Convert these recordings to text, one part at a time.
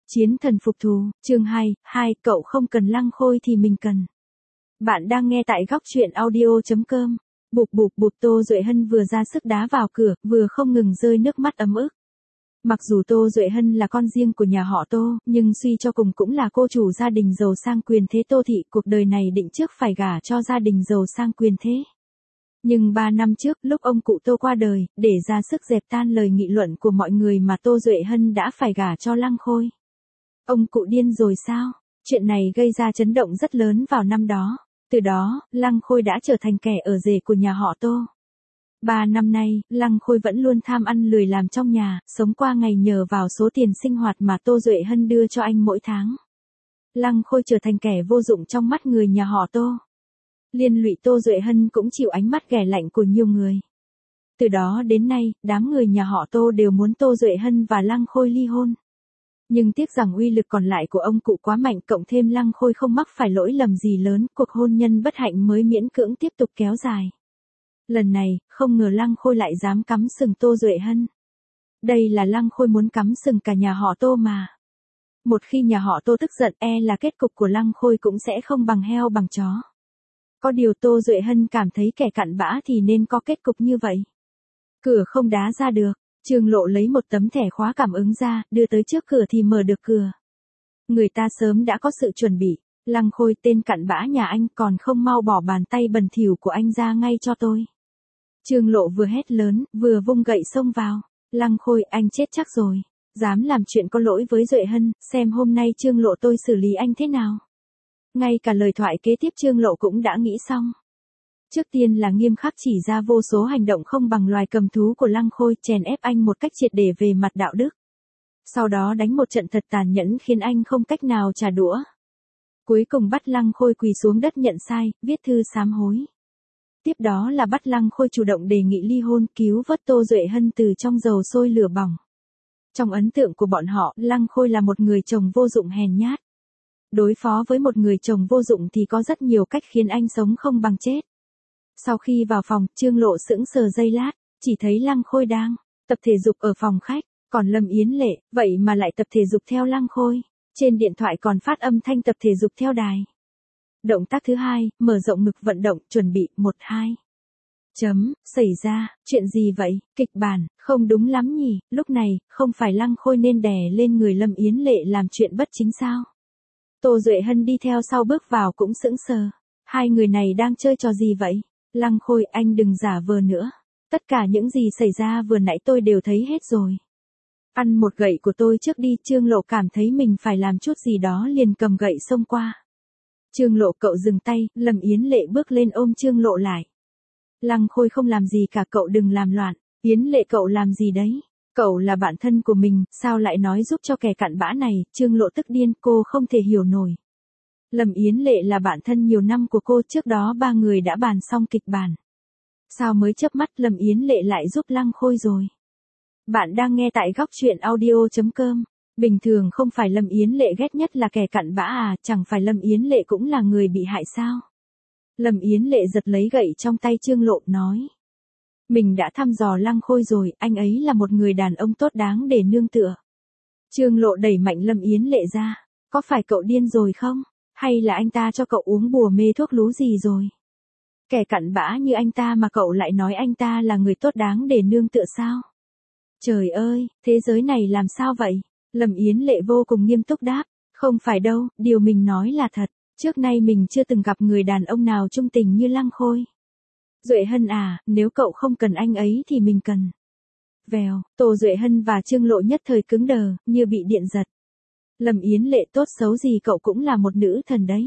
Chiến thần phục thù, chương 2, cậu không cần Lăng Khôi thì mình cần. Bạn đang nghe tại góc truyện audio.com. Bụp bụp bụp, Tô Duệ Hân vừa ra sức đá vào cửa, vừa không ngừng rơi nước mắt ấm ức. Mặc dù Tô Duệ Hân là con riêng của nhà họ Tô, nhưng suy cho cùng cũng là cô chủ gia đình giàu sang quyền thế Tô thị, cuộc đời này định trước phải gả cho gia đình giàu sang quyền thế. Nhưng 3 năm trước, lúc ông cụ Tô qua đời, để ra sức dẹp tan lời nghị luận của mọi người mà Tô Duệ Hân đã phải gả cho Lăng Khôi. Ông cụ điên rồi sao? Chuyện này gây ra chấn động rất lớn vào năm đó. Từ đó, Lăng Khôi đã trở thành kẻ ở rể của nhà họ Tô. 3 năm nay, Lăng Khôi vẫn luôn tham ăn lười làm trong nhà, sống qua ngày nhờ vào số tiền sinh hoạt mà Tô Duệ Hân đưa cho anh mỗi tháng. Lăng Khôi trở thành kẻ vô dụng trong mắt người nhà họ Tô. Liên lụy Tô Duệ Hân cũng chịu ánh mắt ghẻ lạnh của nhiều người. Từ đó đến nay, đám người nhà họ Tô đều muốn Tô Duệ Hân và Lăng Khôi ly hôn. Nhưng tiếc rằng uy lực còn lại của ông cụ quá mạnh, cộng thêm Lăng Khôi không mắc phải lỗi lầm gì lớn, cuộc hôn nhân bất hạnh mới miễn cưỡng tiếp tục kéo dài. Lần này, không ngờ Lăng Khôi lại dám cắm sừng Tô Duệ Hân. Đây là Lăng Khôi muốn cắm sừng cả nhà họ Tô mà. Một khi nhà họ Tô tức giận, là kết cục của Lăng Khôi cũng sẽ không bằng heo bằng chó. Có điều Tô Duệ Hân cảm thấy kẻ cặn bã thì nên có kết cục như vậy. Cửa không đá ra được, Trương Lộ lấy một tấm thẻ khóa cảm ứng ra, đưa tới trước cửa thì mở được cửa. Người ta sớm đã có sự chuẩn bị. Lăng Khôi, tên cặn bã nhà anh, còn không mau bỏ bàn tay bẩn thỉu của anh ra ngay cho tôi. Trương Lộ vừa hét lớn, vừa vung gậy xông vào. Lăng Khôi, anh chết chắc rồi. Dám làm chuyện có lỗi với Duệ Hân, xem hôm nay Trương Lộ tôi xử lý anh thế nào. Ngay cả lời thoại kế tiếp Trương Lộ cũng đã nghĩ xong. Trước tiên là nghiêm khắc chỉ ra vô số hành động không bằng loài cầm thú của Lăng Khôi, chèn ép anh một cách triệt để về mặt đạo đức. Sau đó đánh một trận thật tàn nhẫn khiến anh không cách nào trả đũa. Cuối cùng bắt Lăng Khôi quỳ xuống đất nhận sai, viết thư sám hối. Tiếp đó là bắt Lăng Khôi chủ động đề nghị ly hôn, cứu vớt Tô Duệ Hân từ trong dầu sôi lửa bỏng. Trong ấn tượng của bọn họ, Lăng Khôi là một người chồng vô dụng hèn nhát. Đối phó với một người chồng vô dụng thì có rất nhiều cách khiến anh sống không bằng chết. Sau khi vào phòng, Trương Lộ sững sờ giây lát, chỉ thấy Lăng Khôi đang tập thể dục ở phòng khách, còn Lâm Yến Lệ, vậy mà lại tập thể dục theo Lăng Khôi, trên điện thoại còn phát âm thanh tập thể dục theo đài. Động tác thứ 2, mở rộng ngực vận động, chuẩn bị, 1, 2. Xảy ra, chuyện gì vậy, kịch bản, không đúng lắm nhỉ, lúc này, không phải Lăng Khôi nên đè lên người Lâm Yến Lệ làm chuyện bất chính sao? Tô Duệ Hân đi theo sau bước vào cũng sững sờ. Hai người này đang chơi trò gì vậy? Lăng Khôi, anh đừng giả vờ nữa. Tất cả những gì xảy ra vừa nãy tôi đều thấy hết rồi. Ăn một gậy của tôi trước đi. Trương Lộ cảm thấy mình phải làm chút gì đó liền cầm gậy xông qua. Trương Lộ, cậu dừng tay. Lâm Yến Lệ bước lên ôm Trương Lộ lại. Lăng Khôi không làm gì cả, cậu đừng làm loạn. Yến Lệ, cậu làm gì đấy? Cậu là bạn thân của mình, sao lại nói giúp cho kẻ cặn bã này? Trương Lộ tức điên, cô không thể hiểu nổi. Lâm Yến Lệ là bạn thân nhiều năm của cô, trước đó 3 người đã bàn xong kịch bản. Sao mới chớp mắt Lâm Yến Lệ lại giúp Lăng Khôi rồi? Bạn đang nghe tại góc truyện audio.com. Bình thường không phải Lâm Yến Lệ ghét nhất là kẻ cặn bã à, chẳng phải Lâm Yến Lệ cũng là người bị hại sao? Lâm Yến Lệ giật lấy gậy trong tay Trương Lộ, nói. Mình đã thăm dò Lăng Khôi rồi, anh ấy là một người đàn ông tốt đáng để nương tựa. Trương Lộ đẩy mạnh Lâm Yến Lệ ra. Có phải cậu điên rồi không? Hay là anh ta cho cậu uống bùa mê thuốc lú gì rồi? Kẻ cặn bã như anh ta mà cậu lại nói anh ta là người tốt đáng để nương tựa sao? Trời ơi, thế giới này làm sao vậy? Lâm Yến Lệ vô cùng nghiêm túc đáp. Không phải đâu, điều mình nói là thật. Trước nay mình chưa từng gặp người đàn ông nào trung tình như Lăng Khôi. Duệ Hân à, nếu cậu không cần anh ấy thì mình cần. Vèo, Tô Duệ Hân và Trương Lộ nhất thời cứng đờ, như bị điện giật. Lâm Yến Lệ, tốt xấu gì cậu cũng là một nữ thần đấy.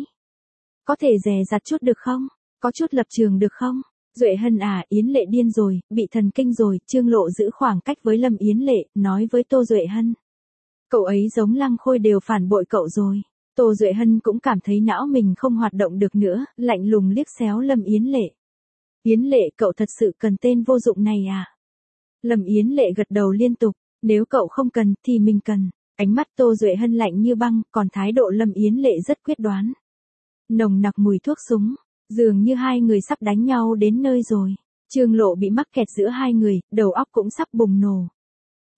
Có thể dè dặt chút được không? Có chút lập trường được không? Duệ Hân à, Yến Lệ điên rồi, bị thần kinh rồi. Trương Lộ giữ khoảng cách với Lâm Yến Lệ, nói với Tô Duệ Hân. Cậu ấy giống Lăng Khôi đều phản bội cậu rồi. Tô Duệ Hân cũng cảm thấy não mình không hoạt động được nữa, lạnh lùng liếc xéo Lâm Yến Lệ. Yến Lệ, cậu thật sự cần tên vô dụng này à? Lâm Yến Lệ gật đầu liên tục, nếu cậu không cần, thì mình cần. Ánh mắt Tô Duệ Hân lạnh như băng, còn thái độ Lâm Yến Lệ rất quyết đoán. Nồng nặc mùi thuốc súng, dường như hai người sắp đánh nhau đến nơi rồi. Trương Lộ bị mắc kẹt giữa hai người, đầu óc cũng sắp bùng nổ.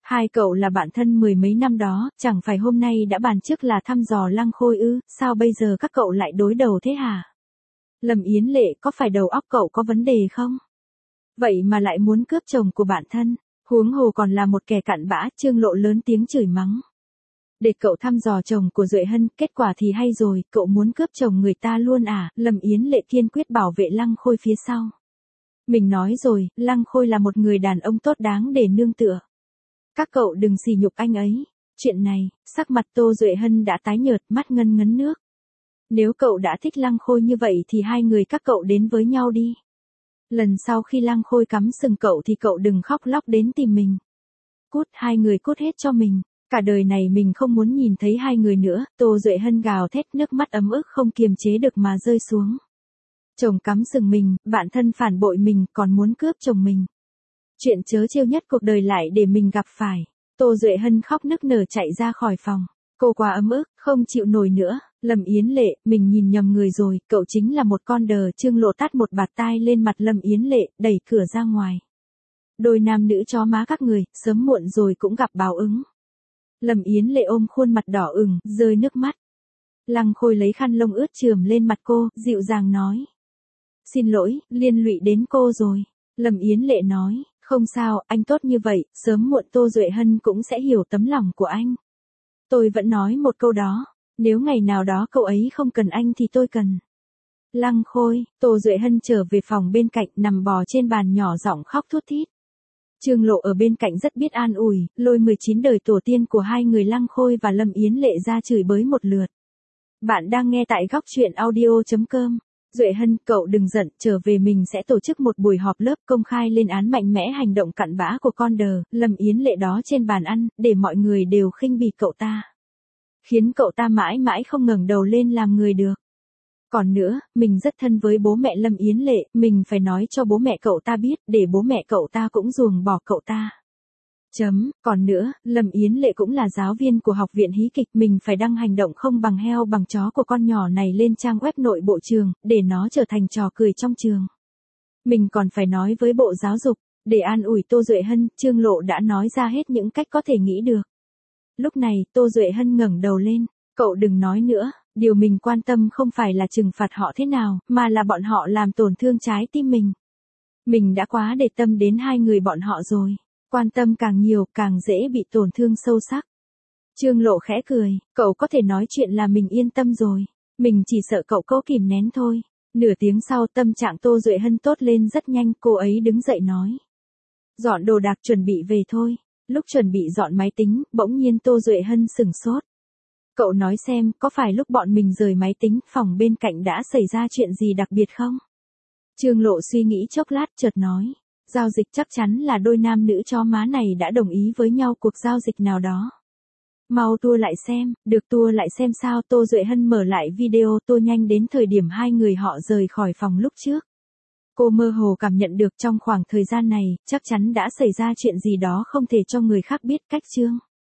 Hai cậu là bạn thân mười mấy năm đó, chẳng phải hôm nay đã bàn trước là thăm dò Lăng Khôi ư, sao bây giờ các cậu lại đối đầu thế hả? Lâm Yến Lệ, có phải đầu óc cậu có vấn đề không? Vậy mà lại muốn cướp chồng của bạn thân, huống hồ còn là một kẻ cặn bã. Trương Lộ lớn tiếng chửi mắng. Để cậu thăm dò chồng của Duệ Hân, kết quả thì hay rồi, cậu muốn cướp chồng người ta luôn à? Lâm Yến Lệ kiên quyết bảo vệ Lăng Khôi phía sau. Mình nói rồi, Lăng Khôi là một người đàn ông tốt đáng để nương tựa. Các cậu đừng sỉ nhục anh ấy. Chuyện này, sắc mặt Tô Duệ Hân đã tái nhợt, mắt ngấn ngấn nước. Nếu cậu đã thích Lăng Khôi như vậy thì hai người các cậu đến với nhau đi. Lần sau khi Lăng Khôi cắm sừng cậu thì cậu đừng khóc lóc đến tìm mình. Cút, hai người cút hết cho mình. Cả đời này mình không muốn nhìn thấy hai người nữa. Tô Duệ Hân gào thét, nước mắt ấm ức không kiềm chế được mà rơi xuống. Chồng cắm sừng mình, bạn thân phản bội mình, còn muốn cướp chồng mình. Chuyện trớ trêu nhất cuộc đời lại để mình gặp phải. Tô Duệ Hân khóc nức nở chạy ra khỏi phòng. Cô quá ấm ức, không chịu nổi nữa. Lâm Yến Lệ, mình nhìn nhầm người rồi, cậu chính là một con đờ. Trương Lộ tát một bạt tai lên mặt Lâm Yến Lệ, đẩy cửa ra ngoài. Đôi nam nữ chó má các người, sớm muộn rồi cũng gặp báo ứng. Lâm Yến Lệ ôm khuôn mặt đỏ ửng, rơi nước mắt. Lăng Khôi lấy khăn lông ướt chườm lên mặt cô, dịu dàng nói. Xin lỗi, liên lụy đến cô rồi. Lâm Yến Lệ nói, không sao, anh tốt như vậy, sớm muộn Tô Duệ Hân cũng sẽ hiểu tấm lòng của anh. Tôi vẫn nói một câu đó, nếu ngày nào đó cậu ấy không cần anh thì tôi cần. Lăng Khôi, Tô Duệ Hân trở về phòng bên cạnh, nằm bò trên bàn nhỏ giọng khóc thút thít. Trương Lộ ở bên cạnh rất biết an ủi, lôi 19 đời tổ tiên của hai người Lăng Khôi và Lâm Yến Lệ ra chửi bới một lượt. Bạn đang nghe tại góc truyện audio.com. Duệ Hân, cậu đừng giận, trở về mình sẽ tổ chức một buổi họp lớp công khai lên án mạnh mẽ hành động cặn bã của con đờ, Lâm Yến Lệ đó trên bàn ăn, để mọi người đều khinh bỉ cậu ta. Khiến cậu ta mãi mãi không ngẩng đầu lên làm người được. Còn nữa, mình rất thân với bố mẹ Lâm Yến Lệ, mình phải nói cho bố mẹ cậu ta biết, để bố mẹ cậu ta cũng ruồng bỏ cậu ta. Còn nữa, Lâm Yến Lệ cũng là giáo viên của học viện hí kịch, mình phải đăng hành động không bằng heo bằng chó của con nhỏ này lên trang web nội bộ trường, để nó trở thành trò cười trong trường. Mình còn phải nói với Bộ Giáo dục, để an ủi Tô Duệ Hân, Trương Lộ đã nói ra hết những cách có thể nghĩ được. Lúc này, Tô Duệ Hân ngẩng đầu lên, cậu đừng nói nữa, điều mình quan tâm không phải là trừng phạt họ thế nào, mà là bọn họ làm tổn thương trái tim mình. Mình đã quá để tâm đến hai người bọn họ rồi. Quan tâm càng nhiều, càng dễ bị tổn thương sâu sắc. Trương Lộ khẽ cười, cậu có thể nói chuyện là mình yên tâm rồi. Mình chỉ sợ cậu cố kìm nén thôi. Nửa tiếng sau tâm trạng Tô Duệ Hân tốt lên rất nhanh, cô ấy đứng dậy nói. Dọn đồ đạc chuẩn bị về thôi. Lúc chuẩn bị dọn máy tính, bỗng nhiên Tô Duệ Hân sửng sốt. Cậu nói xem, có phải lúc bọn mình rời máy tính, phòng bên cạnh đã xảy ra chuyện gì đặc biệt không? Trương Lộ suy nghĩ chốc lát chợt nói. Giao dịch chắc chắn là đôi nam nữ chó má này đã đồng ý với nhau cuộc giao dịch nào đó. Mau tua lại xem, được tua lại xem sao. Tô Duệ Hân mở lại video tua nhanh đến thời điểm hai người họ rời khỏi phòng lúc trước. Cô mơ hồ cảm nhận được trong khoảng thời gian này, chắc chắn đã xảy ra chuyện gì đó không thể cho người khác biết. Cách chương